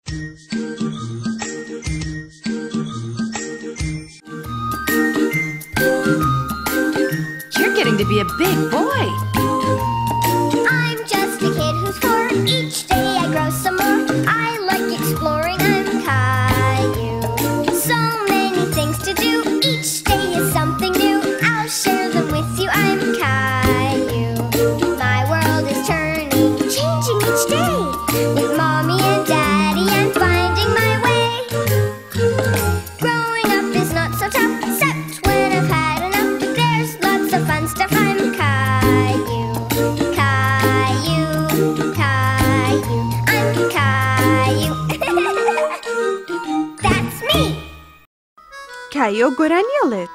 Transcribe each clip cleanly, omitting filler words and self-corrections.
You're getting to be a big boy. I'm just a kid who's 4. Each day I grow some more. I like exploring. I'm Caillou. So many things to do. Each day is something new. I'll share them with you. I'm Caillou. My world is turning, changing each day. With Mommy and Daddy, I'm finding my way. Growing up is not so tough, except when I've had enough. But there's lots of fun stuff. I'm Caillou. Caillou, Caillou, I'm Caillou. That's me. کایۆ گۆرانیەڵێت.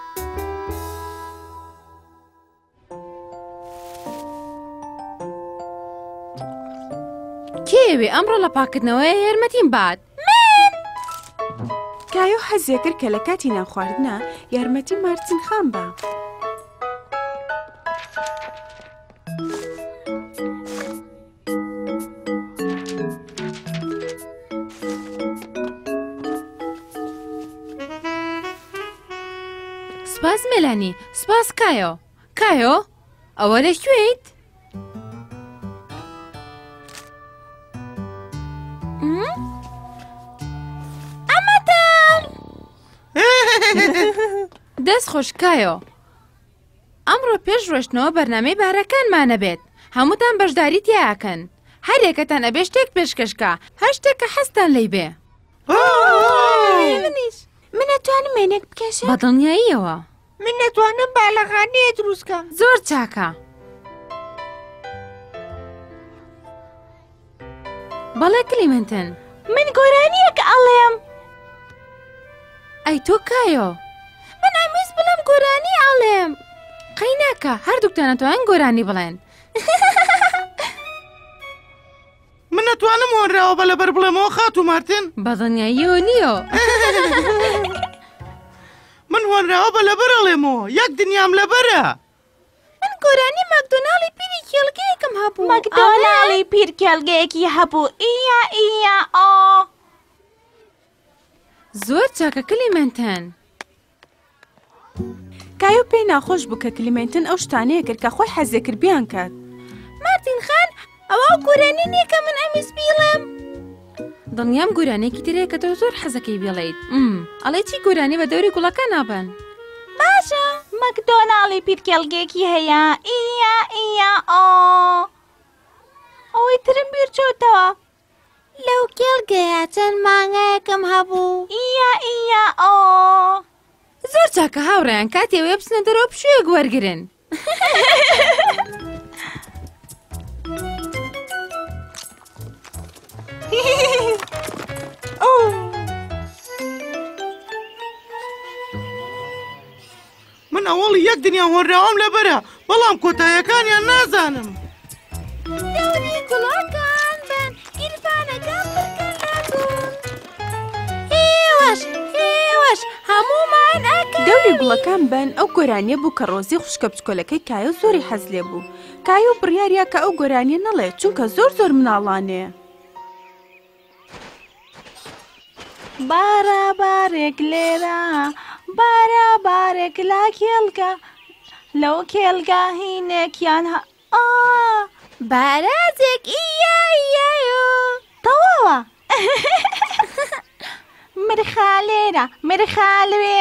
کێوێ ئەمڕۆ لە پاکردنەوەی یارمەتیم بات. کایۆ حەزیە کرد کە لە کاتی نان خواردنە یارمەتی مارتین خان بە. سپاس مێلانی، سپاس کایۆ. کایۆ، ئەوە لەکوێیت؟ ئەمەتان! دەست خۆش کایۆ. ئەمڕۆ پێش ڕۆشتنەوە بەرنامەی بارەکانمانە بێت. هەمووتان بەشداری تیاکەن. هەر یەکەتان ئەبێ شتێک پێشکەشکە، هەر شتێک کە حەستان لێی بێ. منیش من نەتوانم وێنێک بکەشم؟ بەدڵنیاییەوە. من نەتوانم باڵەخانەیە دروستکەم. زۆر چاکە. بەڵێ کلیمەنتن. من گۆرانیەک ئەڵێم. ئەی تۆ کایۆ. من ئەمویست بڵێم گۆرانی ئەڵێم. قەی ناکە، هەردووکتان نەتوانن گۆرانی بڵێن. من نەتوانم هۆنراوە بە لەبەر بڵێمەوە خاتوو مارتن. بەدڵنیاییەوە نییە. من هۆنراوە بە لەبەر ئەڵێمەوە، یەک دنیام لەبەرە. من گۆرانی مەکدۆناڵی پیری کێڵگەیەکم هەبوو. مەکدۆناڵی پیر کێڵگەیەکی هەبوو. ئیا ئیا ئا. زۆر چاکە کلیمەنتن. کایۆ پێی ناخۆش بوو کە کلیمەنتن ئەو شتانەیە کرد کە خۆی حەزێ کرد بیان کات. مارتین خان، ئەوە گۆرانی نییە کە من ئەمویست بیڵێم. دڵنیام گۆرانێکی ترەیە کە تۆ زۆر حەزەکەی بێڵێیت. ئەڵێ چی گۆرانی بە دەوری گوڵەکە نابن؟ باشە، مەکدۆناڵی پیر کێڵگەیەکی هەیە. ئیا ئیا ئا. ئەوەی ترم بیر چۆتەوە. لەو کێڵگەیە چەند مانگایەکم هەبوو. ئیا ئیا ئا. زۆر چاکە هاوڕێیان، کاتێوێ بچنە دەرەوە پشوویەک وەرگرن. من ئەوڵی یەک دنیا هۆنراوەم لەبەرە، بەڵام کۆتاییەکانیان نازانم. دەوری گوڵەکان بن، گیرفانەکان بکەن ناتون. هێوەش، هێوەش، هەموومان ئەکەین. دەوری گوڵەکان بن ئەو گۆرانیە بوو کە ڕۆزی خوشکە بچکۆلەکەی کایۆ زۆری حەز لێ بوو. کایۆ بڕیارە کە ئەو گۆرانیە نەڵێت چونکە زۆر مناڵانەیە. بارە بارێک لێرە، بارە بارێک لا کێڵگە، لەو کێڵگە هینێکیان بارازێک ئیا ئیایۆ. تەواوە. مرخا لێرە، مرخا لەوێ.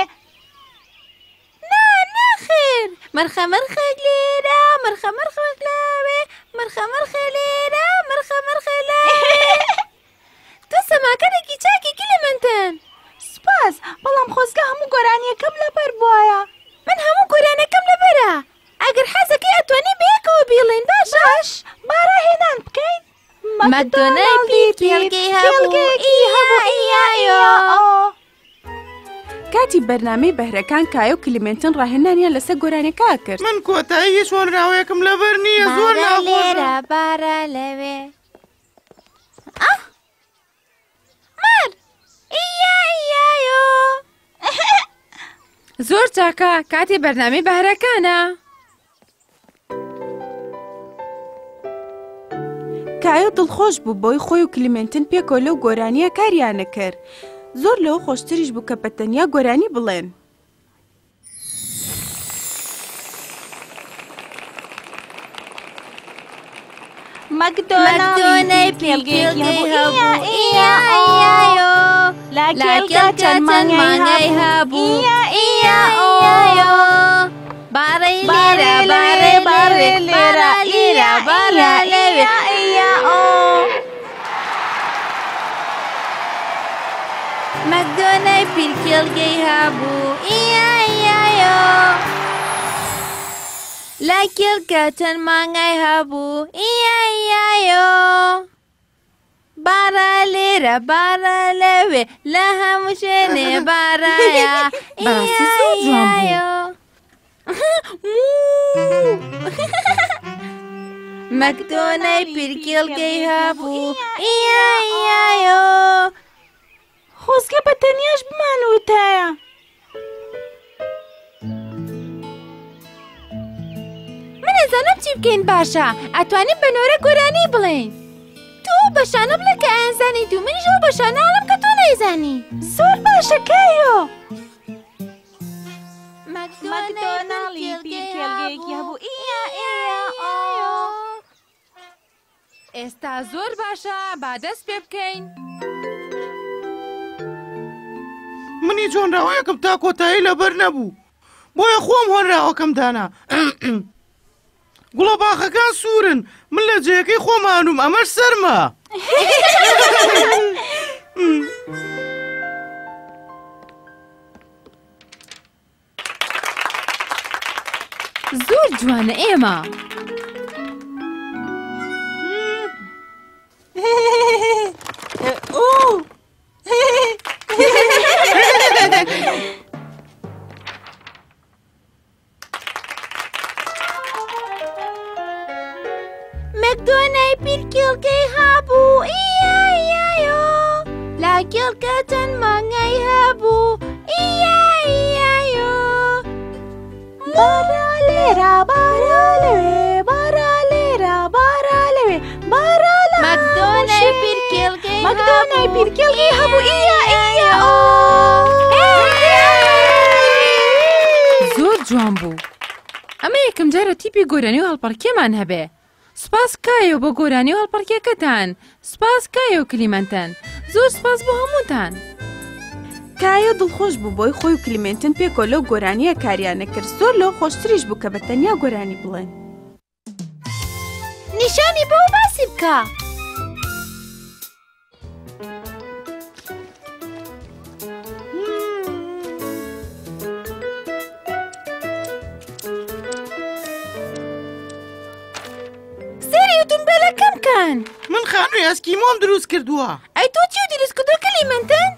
نەخێر، مەرخە مەرخێک لێرە، مەرخە مەرخێک لەوێ، مەرخە مەرخێ لێرە، مەرخە مەرخێ لەوێ. تۆ سەماکەرێکی چاکی کلیمەنتن. سپاس، بەڵام خۆزگە هەموو گۆرانیەکەم لەبەر بووایە. من هەموو گۆرانەکەم لەبەرە. ئەگەر حەزەکەی ئەتوانی بەیەکەوە بیڵێن. باش بارە هێنان بکەین. مەکدۆناڵی کێڵگەی هەبوو. ئیا ئیایۆ. کاتی بەرنامەی بەهرەکان کایۆ کلیمەنتن ڕاهێنانیان لەسەر گۆرانەکە کرد. من کۆتایی هیچ هۆنراوەیەکم لەبەر نییە، زۆر ناخۆشە. بارە لەوێ. مەر ئیا ئیایۆ. زۆر چاکە، کاتی بەرنامەی بەهرەکانە. کایۆ دڵخۆش بوو بۆی خۆی و کلیمنتن پێکۆلە و گۆرانیە کاریانە کرد. زۆر لەوە خۆشتریش بوو کە بەتەنیا گۆرانی بڵێن. مەکدۆنای پیلگەی هەبوو ئیە لاکێڵکە چەند مانگای هەبوو ئیە بارەی لێرە بارێ لێرە لێرە بارە لێوێ مەکدۆنای پیلگەی هەبوو ئیە لاکێڵکە چەند مانگای هەبوو ئیە بارە لێرە بارە لەوێ لە هەموو شوێنێ بارایە بەڕاستی زۆر جوان مەکدۆنای پیلگەی هەبوو ئیە خۆزگە بەتەنیاش بمانوتایە. من نەزانم چی بکەین باشە ئەتوانین بەنۆرە گۆرانی بڵێین. تۆ بەشانە بڵێ کە ئەنزانی و منیش ئەو بەشانە هەڵم کە تۆ نەیزانی. زۆر باشە کایۆ. مەکدۆناڵی پیلگەیەکی هەبوو ئیە ئێستا زۆر باشە با دەست پێ بکەین. منی جۆنراوەیەکم تا کۆتایی لەبەر نەبوو بۆیە خۆم هۆنراوەکەم دانا. گوڵە باخەکان سوورن من لە جێەکەی خۆمانوم ئەمەش سەرمە. زۆر جوانە ئێمە. مەکدۆنای پیلگەی هەبوو ئیە لاکێڵکە چەند مانگای هەبوو ئیە بارە لێرە بارە لەوێ بارە لێرە بارە لەوێ بارە لە مەکدۆنای پیلگەی هەبوو ئیە زۆر جوان بوو. ئەمە یەکەم جارە تیپی گۆرانی و هەڵپەڕکێمان هەبێ. سپاس کایۆ بۆ گۆرانی و هەڵپەڕکێکەتان. سپاس کایۆ و کلیمەنتەن. زۆر سپاس بۆ هەمووتان. کایۆ دڵخۆش بوو بۆی خۆی و کلیمنتن پێکۆلە و گۆرانیە کاریانە کرد. زۆر لەوە خۆشتریش بوو کە بەتەنیا گۆرانی بڵێن. نیشانی بۆ باسی بکە. دنبالەکەم کەن. من خانووی ئەسکیمۆم دروست کردووە. ئەی تۆ چی دروست کردووە کلیمەنتن؟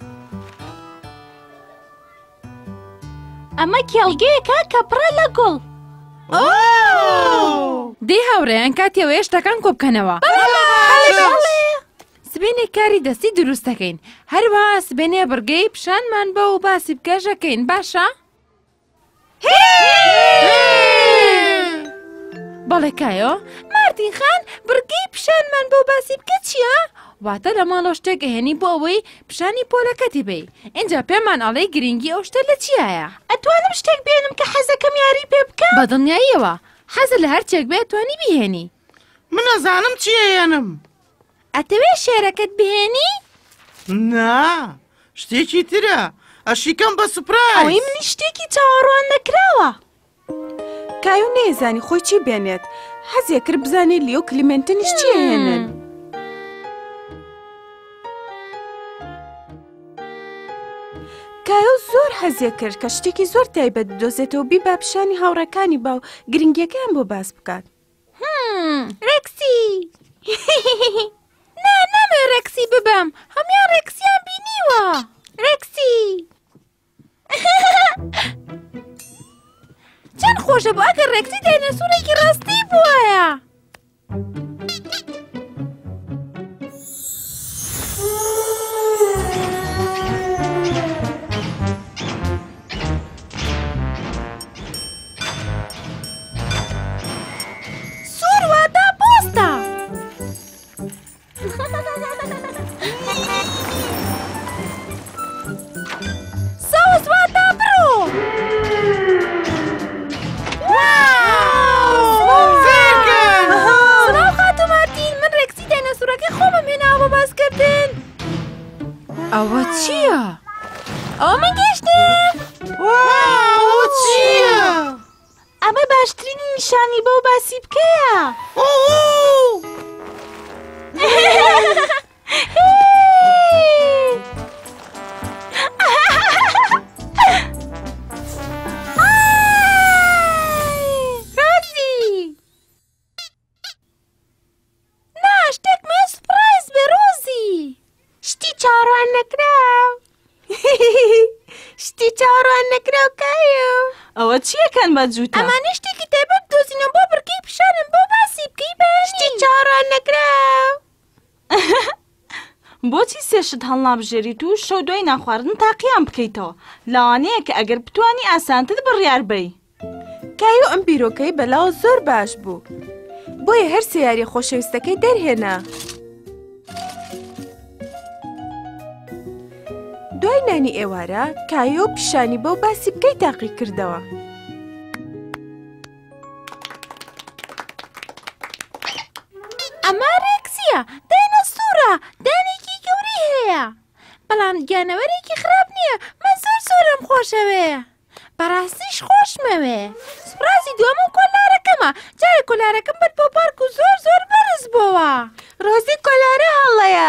ئەمە کێڵگەیەکە کە پڕە لە گوڵ. دەی هاوڕێیان کاتیەوە شتەکان کۆ بکەنەوە. سبێنێ کاری دەستی دروست دەکەین. هەروەها سبێنێ بڕگەی پیشانمان بە و باسی بکەژەکەین باشە؟ بەڵێ کایۆ مارتین خان بڕگەی پیشانمان بۆ باسی بکە چییە؟ واتە لە ماڵەوە شتێک هێنی بۆ ئەوەی پیشانی پۆلەکەتی بێ. ئینجا پێمان ئەڵێ گرنگی ئەو شتە لە چیایە؟ ئەتوانم شتێک بێنم کە حەزەکەم یاری پێ بکە؟ بە دڵنیاییەوە حەزت لە هەرچێک بێ توانی بیهێنی. من نەزانم چیە هێنم. ئەتەوێ شێرەکەت بهێنی؟ نا شتێکی ترە ئەشیکەم بە سوپرایز. ئەوەی منی شتێکی چاوەڕوان نەکراوە. کایۆ نەیزانی خۆی چی بێنێت. حەزیە کرد بزانێت لیۆ کلیمنتنیش چی هێنن. کایۆ زۆر حەزیە کرد کە شتێکی زۆر تایبەت بدۆزێتەوە بیبا پیشانی هاوڕەکانی با و گرنگیەکەیان بۆ باس بکات. ڕێکسی نامێ ڕێکسی ببەم هەمیان ڕێکسیان بینیوە. ڕێکسی چەند خۆشە بۆ ئەگەر ڕێکسی داینەسوورێکی ڕاستی بووایە. ئەوە چییە؟ ئەوە من گەشتم! ئەوە چییە؟ ئەمە باشترینی نیشانی بەو باسی بکەیە. شتی چاوەڕوان نەکراو کایۆ. ئەوە چیەکەن بە جووتە؟ ئەمانە شتێکی تایبەت دۆزینەوە بۆ بڕکەی پیشانم بۆ باسی بکەی بەنی. شتی چاوەڕوان نەکراو. بۆچی سێشت هەڵنابژێریت و شەو دوای ناخواردن تاقییان بکەیتەوە؟ لەوانەیە کە ئەگەر بتوانی ئاسانتر بڕیار بی. کایۆ ئەم بیرۆکەی بەلاو زۆر باش بوو. بۆیە هەر سیاری خۆشەویستەکەی دەرهێنا. دوای نانی ئێوارە کایۆ پیشانی بەو باسی بکەی تاقی کردەوە. ئەمە ڕێکسیە، داینەسوورە، دانێکی گەورەی هەیە. بەڵام گیانەوەرێکی خراپ نییە، من زۆرم خۆشەوەیە. بەڕاستیش خۆشمەوێ. سوپرازی دووەمم کۆلارەکەمە. جارێ کۆلارەکەم بەر بۆ پارک و زۆر بەرز بووە. ڕۆزی کۆلارە هەڵەیە.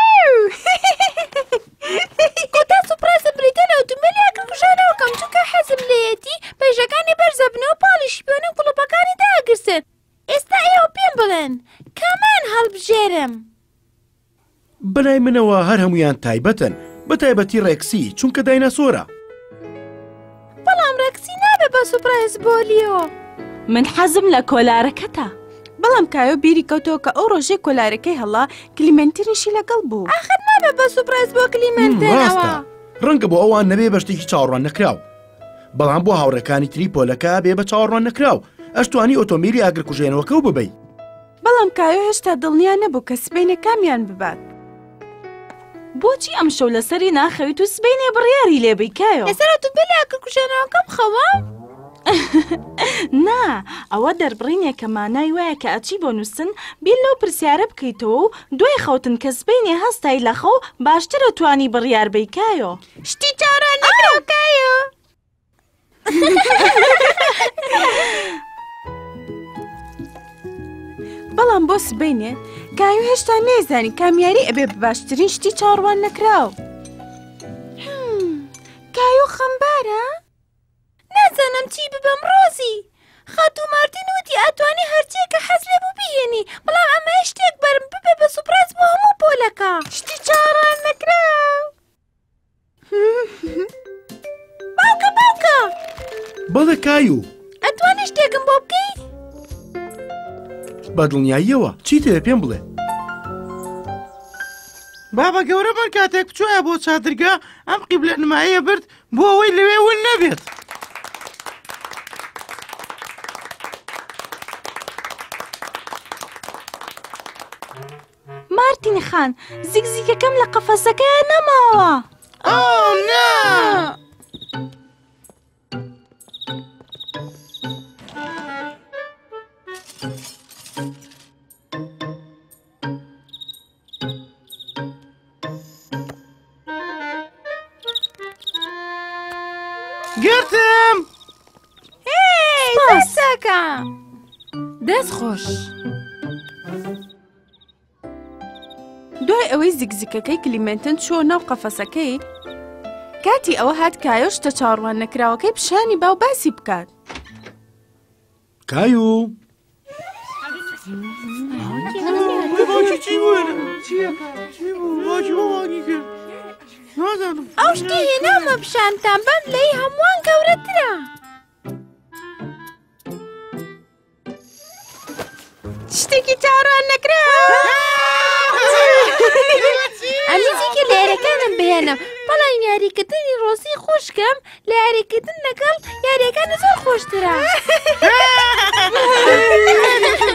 کۆتا سوپرازە بریتەنە ئۆتۆمبیلی ئاگرکوژانەوەکەم چونکە حەزم لێیەتی پێژەکانی بەرزە بنەوە پاڵیشی پێوە و گوڵوپەکانی داگرسن. ئێستا ئێوە پێم بڵێن کامان هەڵبژێرم؟ بەلای منەوە هەر هەمویان تایبەتن، بە تایبەتی ڕێکسی چونکە دایناسۆرە. بەڵام ڕێکسی نابێ بە سوپرایز بۆ لیۆ. من حەزم لە کۆلارەکەتە. بەڵام کایۆ بیری کەوتەوە کە ئەو ڕۆژێ کۆلارەکەی هەڵا کلیمەنتریشی لەگەڵ بوو. ئاخر نابێ بە سوپرایز بۆ کلیمەنتێنەوە. ڕاستە، ڕەنگە بۆ ئەوان نەبێ بە شتێکی چاوەڕوان نەکراو. بەڵام بۆ هاوڕەکانی تری پۆلەکە بێ بە چاوەڕوان نەکراو. ئەشتوانی ئۆتۆمبیلی ئاگرکوژێنەوەکە و ببەی. بەڵام کایۆ هێشتا دڵنیا نەبوو کە سبەینە کامیان ببات. بۆچی ئەم شەو لەسەری ناخەویت و سبەینێ بڕیاری لێبی کایۆ؟ لەسەر ئۆتۆمبیلی ئاگرکوژێنەوەکەم خەوە؟ نا، ئەوە دەربڕینێک کە مانای وایە کە ئەچی بۆ نووسن بیر لەو پرسیارە بکەیتەوە و دوای خەوتن کە سبەینێ هەستای لە خەو باشترە توانی بڕیار بی کایۆ. شتی چاوەڕوان نەکراو کایۆ. بەڵام بۆ سبەینێ کایۆ هێشتا نێزانی کامیاری ئەبێ بە باشترین شتی چاوەڕوان نەکراو. کایۆ خەمبارە؟ نازانم چی ببەم ڕۆزی. خاتوو مارتین وتی ئەتوانی هەرچیە کە حەز لێ بوو بهێنی، بەڵام ئەمە شتێک بەرم ببێ بە سوپرایز بۆ هەموو پۆلەکە. شتی چاوەڕوان نەکراو. باوکە بەڵێ کایۆ، ئەتوانی شتێکم بۆ بکەی؟ بە دڵنیاییەوە چیت لێ پێم بڵێ. بابە گەورەمان کاتێک بچۆیە بۆ چادرگا ئەم قیبلە نماییە برد بۆ ئەوەی لەوێ ون نەبێت. مارتین خان، زیگزیگەکەم لە قەفەسەکەیە نەماوە. ئەو نا! گرتم! دەستەکە دەست خۆش. دوای ئەوەی زیگزیگەکەی کلیمەنتن چوە ناو قەفەسەکەی، کاتی ئەوە هات کایۆ شتە چاوەڕوان نەکراوەکەی پیشانی باو باسی بکات. کایۆ، باوکی چی بووێنە؟ چی بوو؟ باوکی بەوانی کرد. نازانم. ئەو شتی هێناومە پیشانتان بەم لەی هەمووان گەورەترە. شتێکی چاوەڕوان نەکراو. ئەمیزیکە لە یاریەکانم بهێنم، بەڵام یاریکردنی ڕۆزی خۆشکەم لە یاریکردن لەگەڵ یاریەکانە زۆر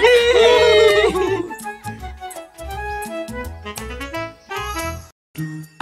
خۆشترە.